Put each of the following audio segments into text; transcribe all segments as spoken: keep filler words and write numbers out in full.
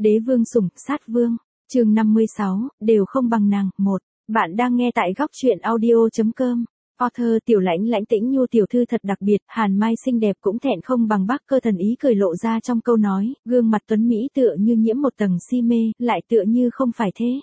Đế vương sủng, sát vương, chương năm mươi sáu, đều không bằng nàng, một. Bạn đang nghe tại góc truyện audio chấm com. Author Tiểu Lãnh Lãnh Tĩnh Nhu tiểu thư thật đặc biệt, Hàn Mai xinh đẹp cũng thẹn không bằng Bắc Cơ Thần, ý cười lộ ra trong câu nói, gương mặt tuấn mỹ tựa như nhiễm một tầng si mê, lại tựa như không phải thế.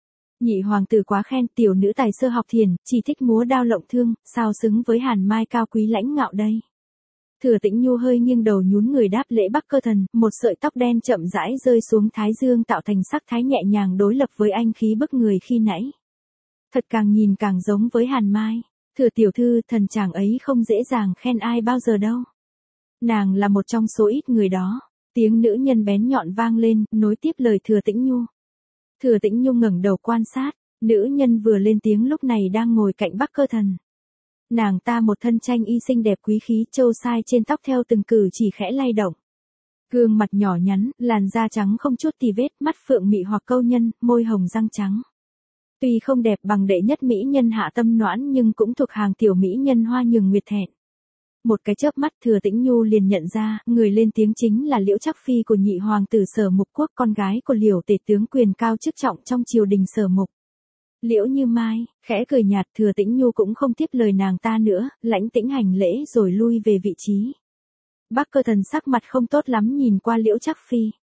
Nhị hoàng tử quá khen, tiểu nữ tài sơ học thiền, chỉ thích múa đao lộng thương, sao xứng với Hàn Mai cao quý lãnh ngạo đây. Thừa Tĩnh Nhu hơi nghiêng đầu nhún người đáp lễ Bắc Cơ Thần, một sợi tóc đen chậm rãi rơi xuống thái dương tạo thành sắc thái nhẹ nhàng đối lập với anh khí bức người khi nãy. Thật càng nhìn càng giống với Hàn Mai. Thừa tiểu thư, thần chàng ấy không dễ dàng khen ai bao giờ đâu. Nàng là một trong số ít người đó. Tiếng nữ nhân bén nhọn vang lên, nối tiếp lời Thừa Tĩnh Nhu. Thừa Tĩnh Nhu ngẩng đầu quan sát, nữ nhân vừa lên tiếng lúc này đang ngồi cạnh Bắc Cơ Thần. Nàng ta một thân tranh y xinh đẹp quý khí, châu sai trên tóc theo từng cử chỉ khẽ lay động. Gương mặt nhỏ nhắn, làn da trắng không chút tì vết, mắt phượng mị hoặc câu nhân, môi hồng răng trắng. Tuy không đẹp bằng đệ nhất mỹ nhân Hạ Tâm Noãn nhưng cũng thuộc hàng tiểu mỹ nhân Hoa Nhường Nguyệt Thẹn. Một cái chớp mắt Thừa Tĩnh Nhu liền nhận ra, người lên tiếng chính là Liễu Trác Phi của nhị hoàng tử Sở Mục Quốc, con gái của Liễu tể tướng quyền cao chức trọng trong triều đình Sở Mục. Liễu Như Mai, khẽ cười nhạt, Thừa Tĩnh Nhu cũng không tiếp lời nàng ta nữa, lãnh tĩnh hành lễ rồi lui về vị trí. Bắc Cơ Thần sắc mặt không tốt lắm nhìn qua Liễu Trác Phi.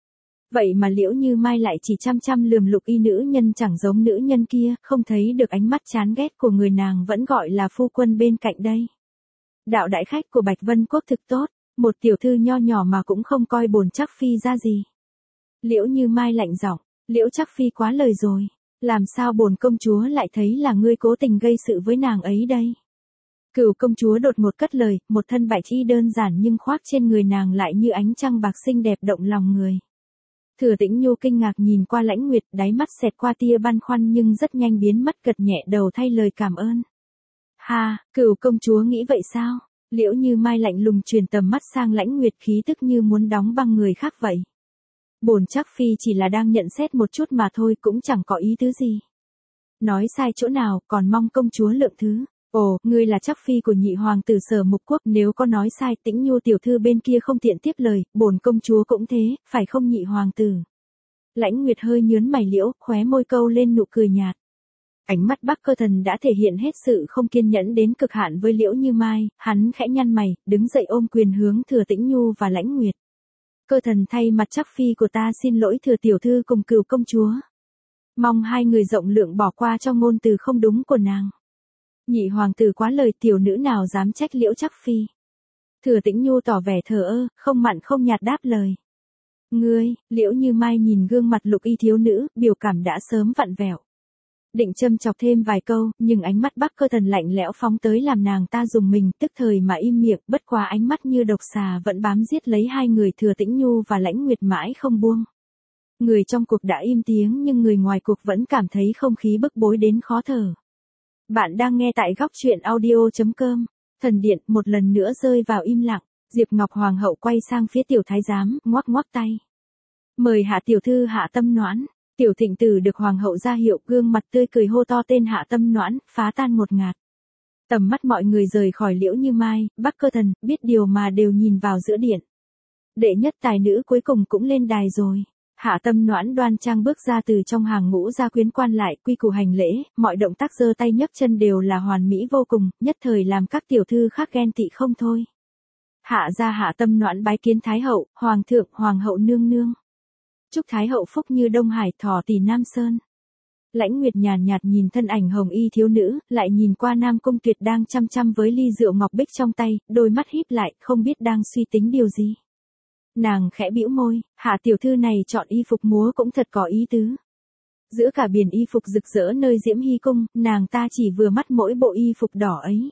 Vậy mà Liễu Như Mai lại chỉ chăm chăm lườm lục y nữ nhân chẳng giống nữ nhân kia, không thấy được ánh mắt chán ghét của người nàng vẫn gọi là phu quân bên cạnh đây. Đạo đại khách của Bạch Vân Quốc thực tốt, một tiểu thư nho nhỏ mà cũng không coi bổn Trác Phi ra gì. Liễu Như Mai lạnh giọng, Liễu Trác Phi quá lời rồi, làm sao bổn công chúa lại thấy là ngươi cố tình gây sự với nàng ấy đây. Cửu công chúa đột ngột cất lời, một thân bạch y đơn giản nhưng khoác trên người nàng lại như ánh trăng bạc xinh đẹp động lòng người. Thừa Tĩnh Nhu kinh ngạc nhìn qua Lãnh Nguyệt, đáy mắt xẹt qua tia băn khoăn nhưng rất nhanh biến mất, gật nhẹ đầu thay lời cảm ơn. Ha, cửu công chúa nghĩ vậy sao? Liễu Như Mai lạnh lùng truyền tầm mắt sang Lãnh Nguyệt, khí tức như muốn đóng băng người khác vậy. Bổn Trác Phi chỉ là đang nhận xét một chút mà thôi, cũng chẳng có ý tứ gì. Nói sai chỗ nào, còn mong công chúa lượng thứ. Ồ, ngươi là Trác Phi của nhị hoàng tử Sở Mục Quốc, nếu có nói sai, Tĩnh Nhu tiểu thư bên kia không tiện tiếp lời, bổn công chúa cũng thế, phải không nhị hoàng tử? Lãnh Nguyệt hơi nhớn mày liễu, khóe môi câu lên nụ cười nhạt. Ánh mắt Bắc Cơ Thần đã thể hiện hết sự không kiên nhẫn đến cực hạn với Liễu Như Mai, hắn khẽ nhăn mày, đứng dậy ôm quyền hướng Thừa Tĩnh Nhu và Lãnh Nguyệt. Cơ Thần thay mặt Trác Phi của ta xin lỗi Thừa tiểu thư cùng Cửu công chúa. Mong hai người rộng lượng bỏ qua cho ngôn từ không đúng của nàng. Nhị hoàng tử quá lời, tiểu nữ nào dám trách Liễu Trác Phi. Thừa Tĩnh Nhu tỏ vẻ thờ ơ, không mặn không nhạt đáp lời. Ngươi, Liễu Như Mai nhìn gương mặt lục y thiếu nữ, biểu cảm đã sớm vặn vẹo. Định châm chọc thêm vài câu, nhưng ánh mắt Bắc Cơ Thần lạnh lẽo phóng tới làm nàng ta dùng mình, tức thời mà im miệng, bất quá ánh mắt như độc xà vẫn bám giết lấy hai người Thừa Tĩnh Nhu và Lãnh Nguyệt mãi không buông. Người trong cuộc đã im tiếng nhưng người ngoài cuộc vẫn cảm thấy không khí bức bối đến khó thở. Bạn đang nghe tại góc truyện audio chấm com. Thần điện một lần nữa rơi vào im lặng, Diệp Ngọc Hoàng hậu quay sang phía tiểu thái giám, ngoắc ngoắc tay. Mời hạ tiểu thư Hạ Tâm Noãn. Tiểu thịnh tử được hoàng hậu ra hiệu, gương mặt tươi cười hô to tên Hạ Tâm Noãn, phá tan ngột ngạt. Tầm mắt mọi người rời khỏi Liễu Như Mai, Bắc Cơ Thần, biết điều mà đều nhìn vào giữa điện. Đệ nhất tài nữ cuối cùng cũng lên đài rồi. Hạ Tâm Noãn đoan trang bước ra từ trong hàng ngũ gia quyến quan lại, quy củ hành lễ, mọi động tác giơ tay nhấc chân đều là hoàn mỹ vô cùng, nhất thời làm các tiểu thư khác ghen tị không thôi. Hạ gia Hạ Tâm Noãn bái kiến thái hậu, hoàng thượng, hoàng hậu nương nương. Chúc thái hậu phúc như Đông Hải, thỏ tỷ Nam Sơn. Lãnh Nguyệt nhàn nhạt nhìn thân ảnh hồng y thiếu nữ, lại nhìn qua Nam Cung Tuyệt đang chăm chăm với ly rượu ngọc bích trong tay, đôi mắt híp lại, không biết đang suy tính điều gì. Nàng khẽ bĩu môi, Hạ tiểu thư này chọn y phục múa cũng thật có ý tứ. Giữa cả biển y phục rực rỡ nơi Diễm Hy cung, nàng ta chỉ vừa mắt mỗi bộ y phục đỏ ấy.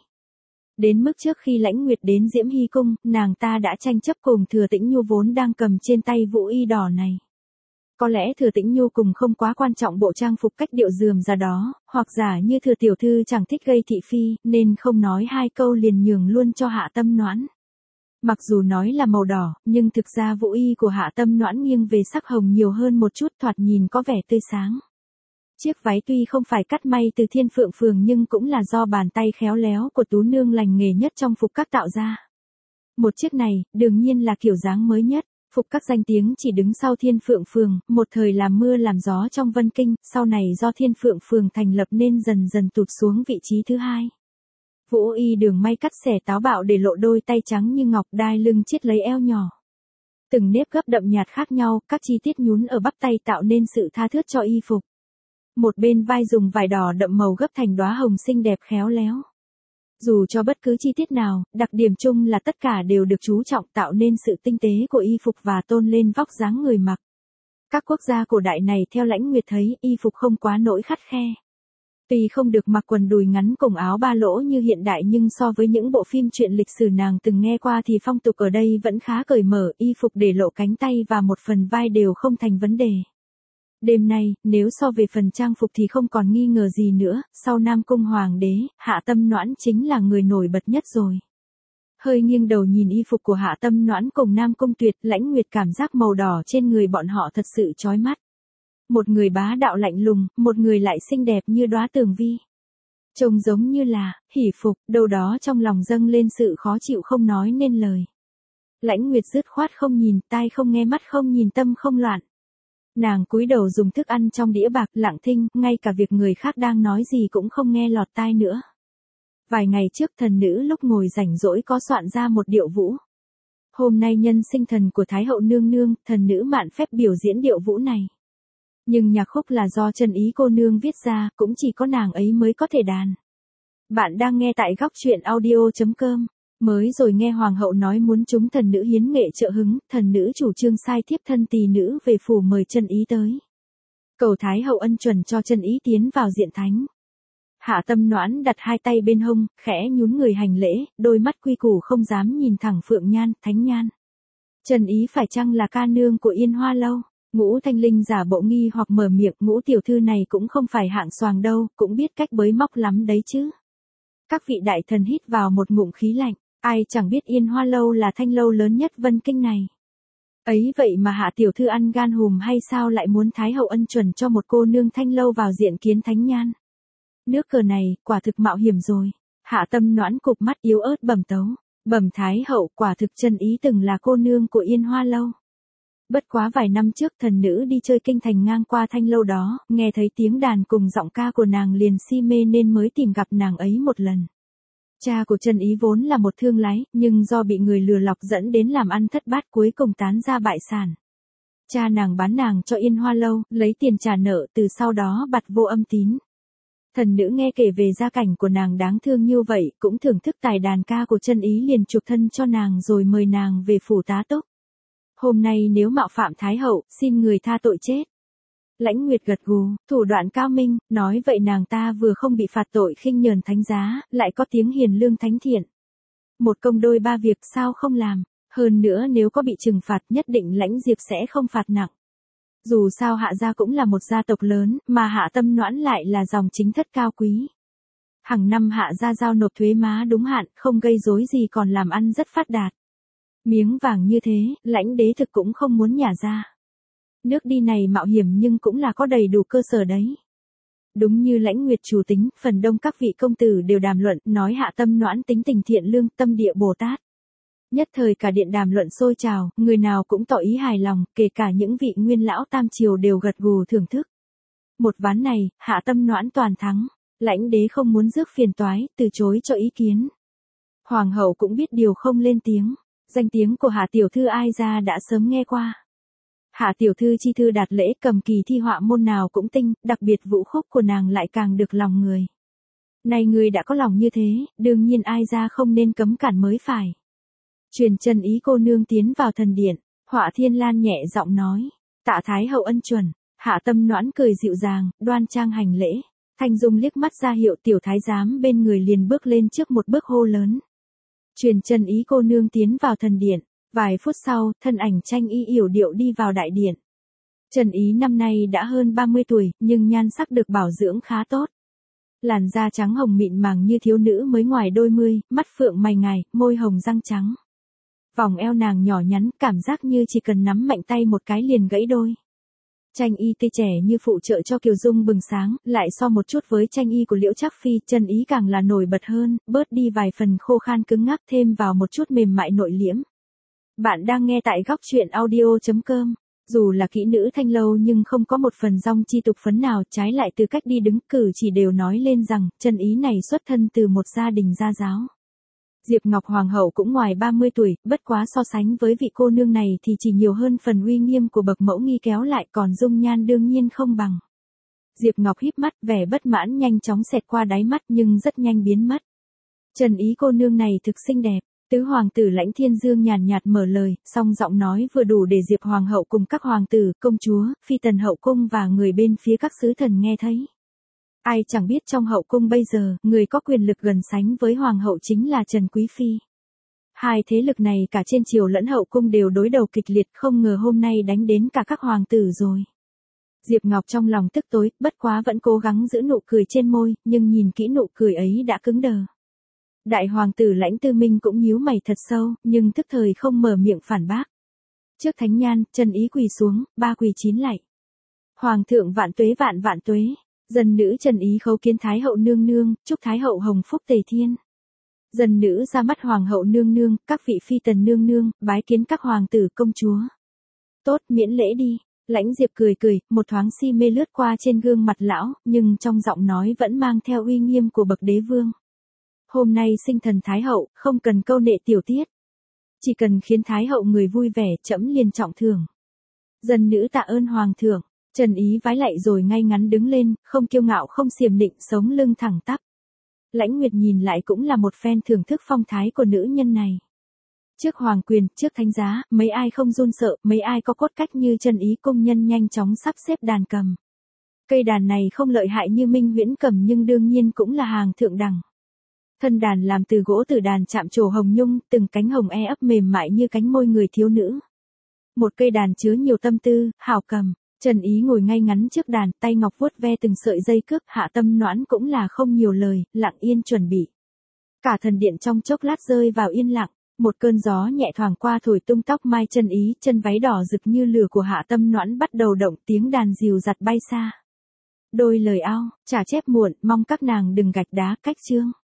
Đến mức trước khi Lãnh Nguyệt đến Diễm Hy cung, nàng ta đã tranh chấp cùng Thừa Tĩnh Nhu vốn đang cầm trên tay vũ y đỏ này. Có lẽ Thừa Tĩnh Nhu cùng không quá quan trọng bộ trang phục cách điệu rườm ra đó, hoặc giả như Thừa tiểu thư chẳng thích gây thị phi, nên không nói hai câu liền nhường luôn cho Hạ Tâm Noãn. Mặc dù nói là màu đỏ, nhưng thực ra vũ y của Hạ Tâm Noãn nghiêng về sắc hồng nhiều hơn một chút, thoạt nhìn có vẻ tươi sáng. Chiếc váy tuy không phải cắt may từ Thiên Phượng Phường nhưng cũng là do bàn tay khéo léo của tú nương lành nghề nhất trong phục các tạo ra. Một chiếc này, đương nhiên là kiểu dáng mới nhất. Phục các danh tiếng chỉ đứng sau Thiên Phượng Phường, một thời làm mưa làm gió trong Vân Kinh, sau này do Thiên Phượng Phường thành lập nên dần dần tụt xuống vị trí thứ hai. Vũ y đường may cắt xẻ táo bạo để lộ đôi tay trắng như ngọc, đai lưng chiết lấy eo nhỏ. Từng nếp gấp đậm nhạt khác nhau, các chi tiết nhún ở bắp tay tạo nên sự tha thướt cho y phục. Một bên vai dùng vải đỏ đậm màu gấp thành đóa hồng xinh đẹp khéo léo. Dù cho bất cứ chi tiết nào, đặc điểm chung là tất cả đều được chú trọng tạo nên sự tinh tế của y phục và tôn lên vóc dáng người mặc. Các quốc gia cổ đại này theo Lãnh Nguyệt thấy y phục không quá nỗi khắt khe. Tuy không được mặc quần đùi ngắn cùng áo ba lỗ như hiện đại nhưng so với những bộ phim truyện lịch sử nàng từng nghe qua thì phong tục ở đây vẫn khá cởi mở, y phục để lộ cánh tay và một phần vai đều không thành vấn đề. Đêm nay, nếu so về phần trang phục thì không còn nghi ngờ gì nữa, sau Nam Cung Hoàng đế, Hạ Tâm Noãn chính là người nổi bật nhất rồi. Hơi nghiêng đầu nhìn y phục của Hạ Tâm Noãn cùng Nam Cung Tuyệt, Lãnh Nguyệt cảm giác màu đỏ trên người bọn họ thật sự chói mắt. Một người bá đạo lạnh lùng, một người lại xinh đẹp như đóa tường vi. Trông giống như là, hỉ phục, đâu đó trong lòng dâng lên sự khó chịu không nói nên lời. Lãnh Nguyệt dứt khoát không nhìn, tai không nghe, mắt không nhìn, tâm không loạn. Nàng cúi đầu dùng thức ăn trong đĩa bạc, lặng thinh, ngay cả việc người khác đang nói gì cũng không nghe lọt tai nữa. Vài ngày trước thần nữ lúc ngồi rảnh rỗi có soạn ra một điệu vũ. Hôm nay nhân sinh thần của Thái hậu nương nương, thần nữ mạn phép biểu diễn điệu vũ này. Nhưng nhạc khúc là do Trần Ý cô nương viết ra, cũng chỉ có nàng ấy mới có thể đàn. Bạn đang nghe tại góc truyện audio chấm com. Mới rồi nghe hoàng hậu nói muốn chúng thần nữ hiến nghệ trợ hứng, thần nữ chủ trương sai thiếp thân tỳ nữ về phủ mời Trân Ý tới. Cầu Thái hậu ân chuẩn cho Trân Ý tiến vào diện thánh. Hạ Tâm Noãn đặt hai tay bên hông, khẽ nhún người hành lễ, đôi mắt quy củ không dám nhìn thẳng Phượng Nhan, Thánh Nhan. Trân Ý phải chăng là ca nương của Yên Hoa lâu? Ngũ Thanh Linh giả bộ nghi hoặc mở miệng, Ngũ tiểu thư này cũng không phải hạng xoàng đâu, cũng biết cách bới móc lắm đấy chứ. Các vị đại thần hít vào một ngụm khí lạnh. Ai chẳng biết Yên Hoa lâu là thanh lâu lớn nhất Vân Kinh này. Ấy vậy mà Hạ tiểu thư ăn gan hùm hay sao lại muốn Thái hậu ân chuẩn cho một cô nương thanh lâu vào diện kiến Thánh Nhan. Nước cờ này, quả thực mạo hiểm rồi. Hạ Tâm Noãn cụp mắt yếu ớt bẩm tấu. Bẩm Thái hậu, quả thực Trân Ý từng là cô nương của Yên Hoa lâu. Bất quá vài năm trước thần nữ đi chơi kinh thành ngang qua thanh lâu đó, nghe thấy tiếng đàn cùng giọng ca của nàng liền si mê nên mới tìm gặp nàng ấy một lần. Cha của Trân Ý vốn là một thương lái, nhưng do bị người lừa lọc dẫn đến làm ăn thất bát cuối cùng tán ra bại sản. Cha nàng bán nàng cho Yên Hoa lâu, lấy tiền trả nợ, từ sau đó bặt vô âm tín. Thần nữ nghe kể về gia cảnh của nàng đáng thương như vậy, cũng thưởng thức tài đàn ca của Trân Ý liền chuộc thân cho nàng rồi mời nàng về phủ tá túc. Hôm nay nếu mạo phạm Thái hậu, xin người tha tội chết. Lãnh Nguyệt gật gù, thủ đoạn cao minh, nói vậy nàng ta vừa không bị phạt tội khinh nhờn thánh giá, lại có tiếng hiền lương thánh thiện. Một công đôi ba việc sao không làm, hơn nữa nếu có bị trừng phạt nhất định Lãnh Diệp sẽ không phạt nặng. Dù sao Hạ gia cũng là một gia tộc lớn, mà Hạ Tâm Noãn lại là dòng chính thất cao quý. Hàng năm Hạ gia giao nộp thuế má đúng hạn, không gây rối gì còn làm ăn rất phát đạt. Miếng vàng như thế, Lãnh đế thực cũng không muốn nhả ra. Nước đi này mạo hiểm nhưng cũng là có đầy đủ cơ sở đấy. Đúng như Lãnh Nguyệt chủ tính, phần đông các vị công tử đều đàm luận, nói Hạ Tâm Noãn tính tình thiện lương, tâm địa Bồ Tát. Nhất thời cả điện đàm luận sôi trào, người nào cũng tỏ ý hài lòng, kể cả những vị nguyên lão tam triều đều gật gù thưởng thức. Một ván này, Hạ Tâm Noãn toàn thắng, Lãnh đế không muốn rước phiền toái, từ chối cho ý kiến. Hoàng hậu cũng biết điều không lên tiếng, danh tiếng của Hạ tiểu thư ai ra đã sớm nghe qua. Hạ tiểu thư chi thư đạt lễ, cầm kỳ thi họa môn nào cũng tinh, đặc biệt vũ khúc của nàng lại càng được lòng người. Này người đã có lòng như thế, đương nhiên ai ra không nên cấm cản mới phải. Truyền Trân Ý cô nương tiến vào thần điện, Họa Thiên Lan nhẹ giọng nói, tạ Thái hậu ân chuẩn. Hạ Tâm Noãn cười dịu dàng, đoan trang hành lễ. Thanh Dung liếc mắt ra hiệu tiểu thái giám bên người liền bước lên trước một bước hô lớn. Truyền Trân Ý cô nương tiến vào thần điện. Vài phút sau, thân ảnh Tranh Y yểu điệu đi vào đại điện. Trân Ý năm nay đã hơn ba mươi tuổi, nhưng nhan sắc được bảo dưỡng khá tốt. Làn da trắng hồng mịn màng như thiếu nữ mới ngoài đôi mươi, mắt phượng mày ngài, môi hồng răng trắng. Vòng eo nàng nhỏ nhắn, cảm giác như chỉ cần nắm mạnh tay một cái liền gãy đôi. Tranh Y tươi trẻ như phụ trợ cho Kiều Dung bừng sáng, lại so một chút với Tranh Y của Liễu Trác Phi, Trân Ý càng là nổi bật hơn, bớt đi vài phần khô khan cứng ngắc thêm vào một chút mềm mại nội liễm. Bạn đang nghe tại góc truyện audio.com. Dù là kỹ nữ thanh lâu nhưng không có một phần dong chi tục phấn nào, trái lại từ cách đi đứng cử chỉ đều nói lên rằng, Trần Ý này xuất thân từ một gia đình gia giáo. Diệp Ngọc Hoàng hậu cũng ngoài ba mươi tuổi, bất quá so sánh với vị cô nương này thì chỉ nhiều hơn phần uy nghiêm của bậc mẫu nghi kéo lại, còn dung nhan đương nhiên không bằng. Diệp Ngọc híp mắt, vẻ bất mãn nhanh chóng xẹt qua đáy mắt nhưng rất nhanh biến mất. Trần Ý cô nương này thực xinh đẹp. Tứ hoàng tử Lãnh Thiên Dương nhàn nhạt mở lời, song giọng nói vừa đủ để Diệp Hoàng hậu cùng các hoàng tử, công chúa, phi tần hậu cung và người bên phía các sứ thần nghe thấy. Ai chẳng biết trong hậu cung bây giờ, người có quyền lực gần sánh với hoàng hậu chính là Trần Quý Phi. Hai thế lực này cả trên triều lẫn hậu cung đều đối đầu kịch liệt, không ngờ hôm nay đánh đến cả các hoàng tử rồi. Diệp Ngọc trong lòng tức tối, bất quá vẫn cố gắng giữ nụ cười trên môi, nhưng nhìn kỹ nụ cười ấy đã cứng đờ. Đại hoàng tử Lãnh Tư Minh cũng nhíu mày thật sâu, nhưng tức thời không mở miệng phản bác. Trước thánh nhan, Trần Ý quỳ xuống, ba quỳ chín lạy. Hoàng thượng vạn tuế vạn vạn tuế, dân nữ Trần Ý khấu kiến Thái hậu nương nương, chúc Thái hậu hồng phúc tề thiên. Dân nữ ra mắt Hoàng hậu nương nương, các vị phi tần nương nương, bái kiến các hoàng tử công chúa. Tốt, miễn lễ đi. Lãnh Diệp cười cười, một thoáng si mê lướt qua trên gương mặt lão, nhưng trong giọng nói vẫn mang theo uy nghiêm của bậc đế vương. Hôm nay sinh thần Thái hậu, không cần câu nệ tiểu tiết. Chỉ cần khiến Thái hậu người vui vẻ, trẫm liền trọng thưởng. Dân nữ tạ ơn hoàng thượng. Trần Ý vái lạy rồi ngay ngắn đứng lên, không kiêu ngạo không xiềm nịnh, sống lưng thẳng tắp. Lãnh Nguyệt nhìn lại cũng là một phen thưởng thức phong thái của nữ nhân này. Trước hoàng quyền, trước thánh giá, mấy ai không run sợ, mấy ai có cốt cách như Trần Ý công nhân nhanh chóng sắp xếp đàn cầm. Cây đàn này không lợi hại như Minh Huyễn cầm nhưng đương nhiên cũng là hàng thượng đẳng. Thân đàn làm từ gỗ tử đàn chạm trổ hồng nhung, từng cánh hồng e ấp mềm mại như cánh môi người thiếu nữ. Một cây đàn chứa nhiều tâm tư, hảo cầm. Trần Ý ngồi ngay ngắn trước đàn, tay ngọc vuốt ve từng sợi dây cước, Hạ Tâm Noãn cũng là không nhiều lời, lặng yên chuẩn bị. Cả thần điện trong chốc lát rơi vào yên lặng, một cơn gió nhẹ thoảng qua thổi tung tóc mai Trần Ý, chân váy đỏ rực như lửa của Hạ Tâm Noãn bắt đầu động, tiếng đàn dìu dặt bay xa. Đôi lời ao, trả chép muộn, mong các nàng đừng gạch đá cách chương.